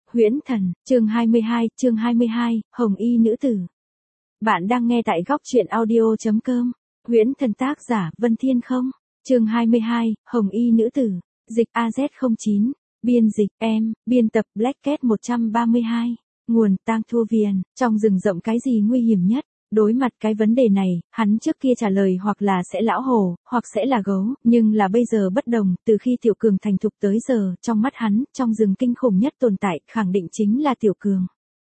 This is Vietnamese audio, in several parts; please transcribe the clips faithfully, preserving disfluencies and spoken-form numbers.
Huyễn Thần, chương hai mươi hai, chương hai mươi hai, Hồng Y Nữ Tử. Bạn đang nghe tại góc truyện audio chấm com. Huyễn Thần tác giả Vân Thiên Không. Chương hai mươi hai, Hồng Y Nữ Tử. Dịch A Z không chín. Biên dịch em, biên tập Black Cat một trăm ba mươi hai. Nguồn Tang Thu Viền. Trong rừng rậm cái gì nguy hiểm nhất? Đối mặt cái vấn đề này, hắn trước kia trả lời hoặc là sẽ lão hổ, hoặc sẽ là gấu, nhưng là bây giờ bất đồng, từ khi Tiểu Cường thành thục tới giờ, trong mắt hắn, trong rừng kinh khủng nhất tồn tại, khẳng định chính là Tiểu Cường.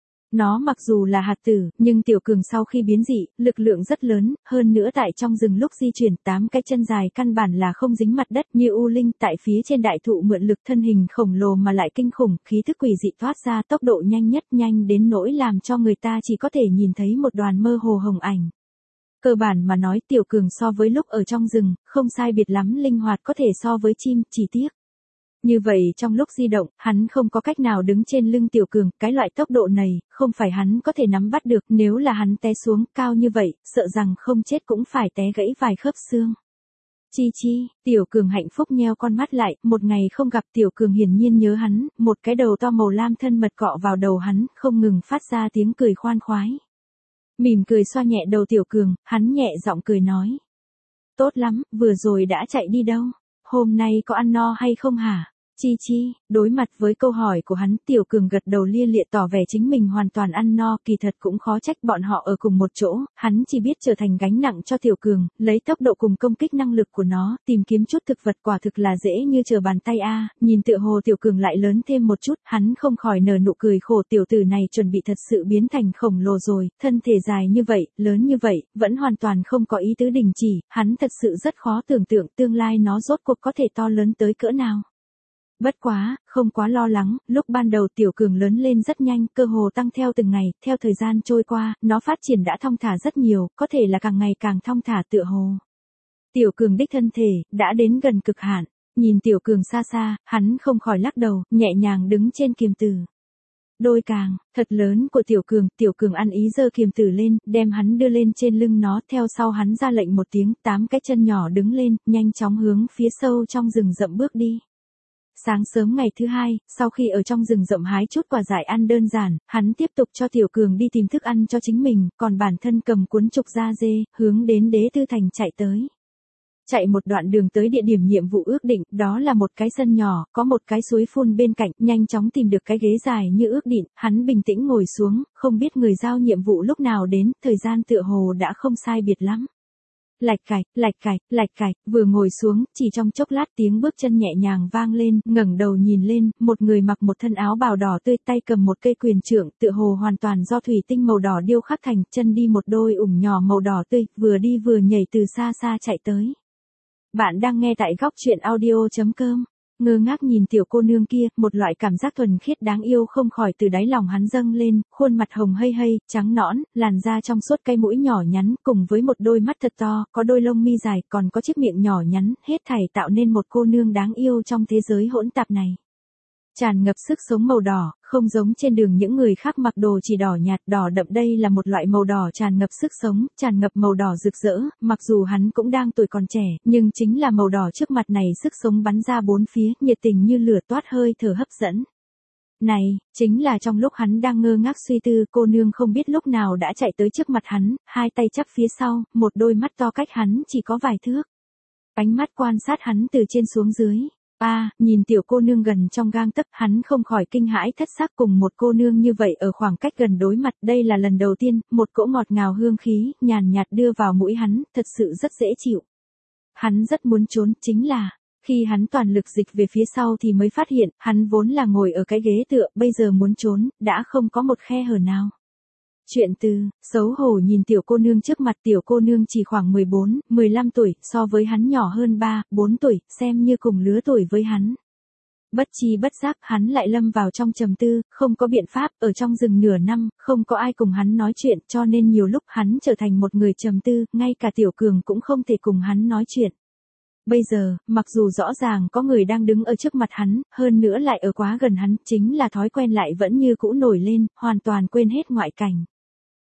Nó mặc dù là hạt tử, nhưng Tiểu Cường sau khi biến dị, lực lượng rất lớn, hơn nữa tại trong rừng lúc di chuyển, tám cái chân dài căn bản là không dính mặt đất như U Linh tại phía trên đại thụ mượn lực thân hình khổng lồ mà lại kinh khủng, khí thức quỷ dị thoát ra tốc độ nhanh nhất nhanh đến nỗi làm cho người ta chỉ có thể nhìn thấy một đoàn mơ hồ hồng ảnh. Cơ bản mà nói Tiểu Cường so với lúc ở trong rừng, không sai biệt lắm linh hoạt có thể so với chim, chỉ tiếc. Như vậy trong lúc di động, hắn không có cách nào đứng trên lưng Tiểu Cường, cái loại tốc độ này, không phải hắn có thể nắm bắt được, nếu là hắn té xuống cao như vậy, sợ rằng không chết cũng phải té gãy vài khớp xương. Chi chi, Tiểu Cường hạnh phúc nheo con mắt lại, một ngày không gặp Tiểu Cường hiển nhiên nhớ hắn, một cái đầu to màu lam thân mật cọ vào đầu hắn, không ngừng phát ra tiếng cười khoan khoái. Mỉm cười xoa nhẹ đầu Tiểu Cường, hắn nhẹ giọng cười nói. Tốt lắm, vừa rồi đã chạy đi đâu? Hôm nay có ăn no hay không hả? Chi chi, đối mặt với câu hỏi của hắn, Tiểu Cường gật đầu lia lịa tỏ vẻ chính mình hoàn toàn ăn no, kỳ thật cũng khó trách bọn họ ở cùng một chỗ, hắn chỉ biết trở thành gánh nặng cho Tiểu Cường, lấy tốc độ cùng công kích năng lực của nó, tìm kiếm chút thực vật quả thực là dễ như trở bàn tay a. Nhìn tựa hồ Tiểu Cường lại lớn thêm một chút, hắn không khỏi nở nụ cười khổ, tiểu tử này chuẩn bị thật sự biến thành khổng lồ rồi, thân thể dài như vậy, lớn như vậy, vẫn hoàn toàn không có ý tứ đình chỉ, hắn thật sự rất khó tưởng tượng tương lai nó rốt cuộc có thể to lớn tới cỡ nào. Bất quá, không quá lo lắng, lúc ban đầu Tiểu Cường lớn lên rất nhanh, cơ hồ tăng theo từng ngày, theo thời gian trôi qua, nó phát triển đã thong thả rất nhiều, có thể là càng ngày càng thong thả tựa hồ. Tiểu Cường đích thân thể, đã đến gần cực hạn, nhìn Tiểu Cường xa xa, hắn không khỏi lắc đầu, nhẹ nhàng đứng trên kiềm tử. Đôi càng, thật lớn của Tiểu Cường, Tiểu Cường ăn ý giơ kiềm tử lên, đem hắn đưa lên trên lưng nó, theo sau hắn ra lệnh một tiếng, tám cái chân nhỏ đứng lên, nhanh chóng hướng phía sâu trong rừng rậm bước đi. Sáng sớm ngày thứ hai, sau khi ở trong rừng rậm hái chút quả dại ăn đơn giản, hắn tiếp tục cho Tiểu Cường đi tìm thức ăn cho chính mình, còn bản thân cầm cuốn trục da dê, hướng đến Đế Tư Thành chạy tới. Chạy một đoạn đường tới địa điểm nhiệm vụ ước định, đó là một cái sân nhỏ, có một cái suối phun bên cạnh, nhanh chóng tìm được cái ghế dài như ước định, hắn bình tĩnh ngồi xuống, không biết người giao nhiệm vụ lúc nào đến, thời gian tựa hồ đã không sai biệt lắm. Lạch cạch, lạch cạch, lạch cạch, vừa ngồi xuống, chỉ trong chốc lát tiếng bước chân nhẹ nhàng vang lên, ngẩng đầu nhìn lên, một người mặc một thân áo bào đỏ tươi, tay cầm một cây quyền trượng, tựa hồ hoàn toàn do thủy tinh màu đỏ điêu khắc thành, chân đi một đôi ủng nhỏ màu đỏ tươi, vừa đi vừa nhảy từ xa xa chạy tới. Bạn đang nghe tại góc truyện audio chấm com. Ngơ ngác nhìn tiểu cô nương kia, một loại cảm giác thuần khiết đáng yêu không khỏi từ đáy lòng hắn dâng lên, khuôn mặt hồng hây hây, trắng nõn, làn da trong suốt, cái mũi nhỏ nhắn, cùng với một đôi mắt thật to, có đôi lông mi dài, còn có chiếc miệng nhỏ nhắn, hết thảy tạo nên một cô nương đáng yêu trong thế giới hỗn tạp này. Tràn ngập sức sống màu đỏ, không giống trên đường những người khác mặc đồ chỉ đỏ nhạt, đỏ đậm, đây là một loại màu đỏ tràn ngập sức sống, tràn ngập màu đỏ rực rỡ, mặc dù hắn cũng đang tuổi còn trẻ, nhưng chính là màu đỏ trước mặt này sức sống bắn ra bốn phía, nhiệt tình như lửa toát hơi thở hấp dẫn. Này, chính là trong lúc hắn đang ngơ ngác suy tư, cô nương không biết lúc nào đã chạy tới trước mặt hắn, hai tay chắp phía sau, một đôi mắt to cách hắn chỉ có vài thước. Ánh mắt quan sát hắn từ trên xuống dưới. A, à, nhìn tiểu cô nương gần trong gang tấc, hắn không khỏi kinh hãi thất sắc, cùng một cô nương như vậy ở khoảng cách gần đối mặt, đây là lần đầu tiên, một cỗ ngọt ngào hương khí, nhàn nhạt đưa vào mũi hắn, thật sự rất dễ chịu. Hắn rất muốn trốn, chính là, khi hắn toàn lực dịch về phía sau thì mới phát hiện, hắn vốn là ngồi ở cái ghế tựa, bây giờ muốn trốn, đã không có một khe hở nào. Chuyện từ, xấu hổ nhìn tiểu cô nương trước mặt, tiểu cô nương chỉ khoảng mười bốn, mười lăm tuổi, so với hắn nhỏ hơn ba, bốn tuổi, xem như cùng lứa tuổi với hắn. Bất chi bất giác, hắn lại lâm vào trong trầm tư, không có biện pháp, ở trong rừng nửa năm, không có ai cùng hắn nói chuyện, cho nên nhiều lúc hắn trở thành một người trầm tư, ngay cả Tiểu Cường cũng không thể cùng hắn nói chuyện. Bây giờ, mặc dù rõ ràng có người đang đứng ở trước mặt hắn, hơn nữa lại ở quá gần hắn, chính là thói quen lại vẫn như cũ nổi lên, hoàn toàn quên hết ngoại cảnh.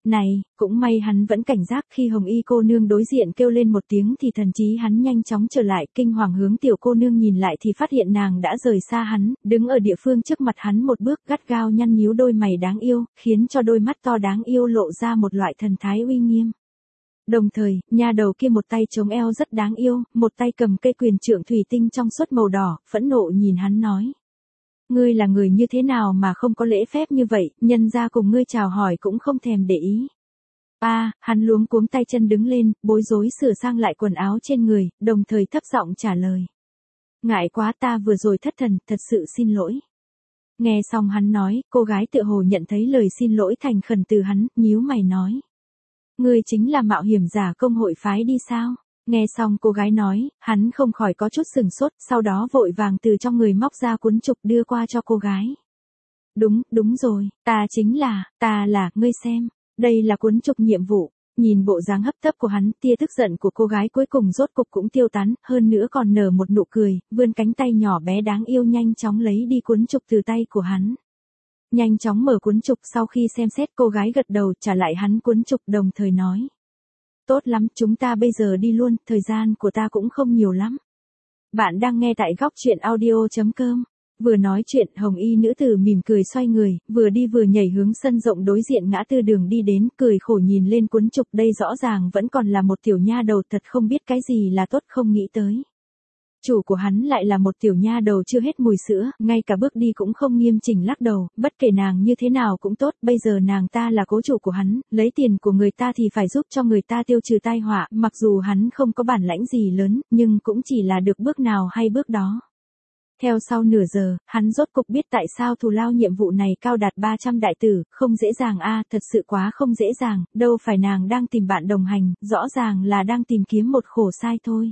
Này, cũng may hắn vẫn cảnh giác khi Hồng Y cô nương đối diện kêu lên một tiếng thì thần trí hắn nhanh chóng trở lại, kinh hoàng hướng tiểu cô nương nhìn lại thì phát hiện nàng đã rời xa hắn, đứng ở địa phương trước mặt hắn một bước, gắt gao nhăn nhíu đôi mày đáng yêu, khiến cho đôi mắt to đáng yêu lộ ra một loại thần thái uy nghiêm. Đồng thời, nha đầu kia một tay chống eo rất đáng yêu, một tay cầm cây quyền trượng thủy tinh trong suốt màu đỏ, phẫn nộ nhìn hắn nói. Ngươi là người như thế nào mà không có lễ phép như vậy, nhân ra cùng ngươi chào hỏi cũng không thèm để ý. A, à, hắn luống cuống tay chân đứng lên, bối rối sửa sang lại quần áo trên người, đồng thời thấp giọng trả lời. Ngại quá, ta vừa rồi thất thần, thật sự xin lỗi. Nghe xong hắn nói, cô gái tựa hồ nhận thấy lời xin lỗi thành khẩn từ hắn, nhíu mày nói. Ngươi chính là mạo hiểm giả công hội phái đi sao? Nghe xong cô gái nói, hắn không khỏi có chút sừng sốt, sau đó vội vàng từ trong người móc ra cuốn trục đưa qua cho cô gái. Đúng, đúng rồi, ta chính là, ta là, ngươi xem, đây là cuốn trục nhiệm vụ. Nhìn bộ dáng hấp tấp của hắn, tia tức giận của cô gái cuối cùng rốt cục cũng tiêu tán, hơn nữa còn nở một nụ cười, vươn cánh tay nhỏ bé đáng yêu nhanh chóng lấy đi cuốn trục từ tay của hắn. Nhanh chóng mở cuốn trục, sau khi xem xét cô gái gật đầu trả lại hắn cuốn trục, đồng thời nói. Tốt lắm, chúng ta bây giờ đi luôn, thời gian của ta cũng không nhiều lắm. Bạn đang nghe tại góc truyện audio chấm com. Vừa nói chuyện, Hồng Y nữ tử mỉm cười xoay người, vừa đi vừa nhảy hướng sân rộng đối diện ngã tư đường đi đến, cười khổ nhìn lên cuốn trục, đây rõ ràng vẫn còn là một tiểu nha đầu, thật không biết cái gì là tốt, không nghĩ tới. Chủ của hắn lại là một tiểu nha đầu chưa hết mùi sữa, ngay cả bước đi cũng không nghiêm chỉnh, lắc đầu, bất kể nàng như thế nào cũng tốt, bây giờ nàng ta là cố chủ của hắn, lấy tiền của người ta thì phải giúp cho người ta tiêu trừ tai họa, mặc dù hắn không có bản lãnh gì lớn, nhưng cũng chỉ là được bước nào hay bước đó. Theo sau nửa giờ, hắn rốt cục biết tại sao thù lao nhiệm vụ này cao đạt ba trăm đại tử, không dễ dàng a, thật sự quá không dễ dàng, đâu phải nàng đang tìm bạn đồng hành, rõ ràng là đang tìm kiếm một khổ sai thôi.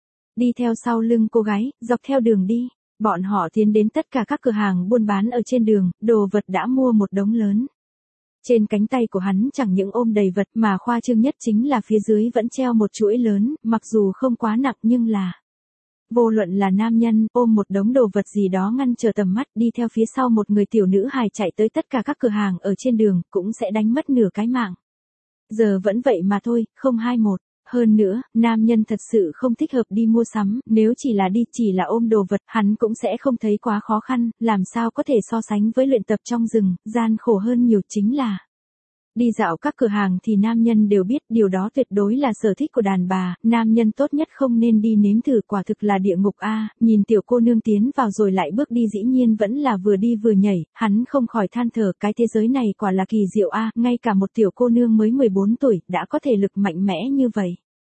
Đi theo sau lưng cô gái, dọc theo đường đi, bọn họ tiến đến tất cả các cửa hàng buôn bán ở trên đường, đồ vật đã mua một đống lớn. Trên cánh tay của hắn chẳng những ôm đầy vật mà khoa trương nhất chính là phía dưới vẫn treo một chuỗi lớn, mặc dù không quá nặng nhưng là... Vô luận là nam nhân, ôm một đống đồ vật gì đó ngăn trở tầm mắt, đi theo phía sau một người tiểu nữ hài chạy tới tất cả các cửa hàng ở trên đường, cũng sẽ đánh mất nửa cái mạng. Giờ vẫn vậy mà thôi, không hai một. Hơn nữa, nam nhân thật sự không thích hợp đi mua sắm, nếu chỉ là đi, chỉ là ôm đồ vật, hắn cũng sẽ không thấy quá khó khăn, làm sao có thể so sánh với luyện tập trong rừng, gian khổ hơn nhiều chính là. Đi dạo các cửa hàng thì nam nhân đều biết điều đó tuyệt đối là sở thích của đàn bà, nam nhân tốt nhất không nên đi nếm thử, quả thực là địa ngục a. Nhìn tiểu cô nương tiến vào rồi lại bước đi, dĩ nhiên vẫn là vừa đi vừa nhảy, hắn không khỏi than thở, cái thế giới này quả là kỳ diệu a, ngay cả một tiểu cô nương mới mười bốn tuổi đã có thể lực mạnh mẽ như vậy.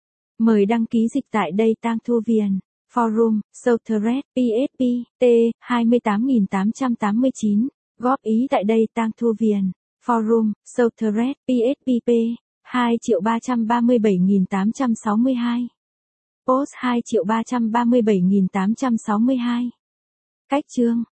Mời đăng ký dịch tại đây Tang Thu Viền, Forum, Southred, pê ét pê, T, hai tám tám tám chín, góp ý tại đây Tang Thu Viền. Forum, Southred, pê ét pê P, hai triệu ba trăm ba mươi bảy nghìn tám trăm sáu mươi hai. Post hai triệu ba trăm ba mươi bảy nghìn tám trăm sáu mươi hai. Cách chương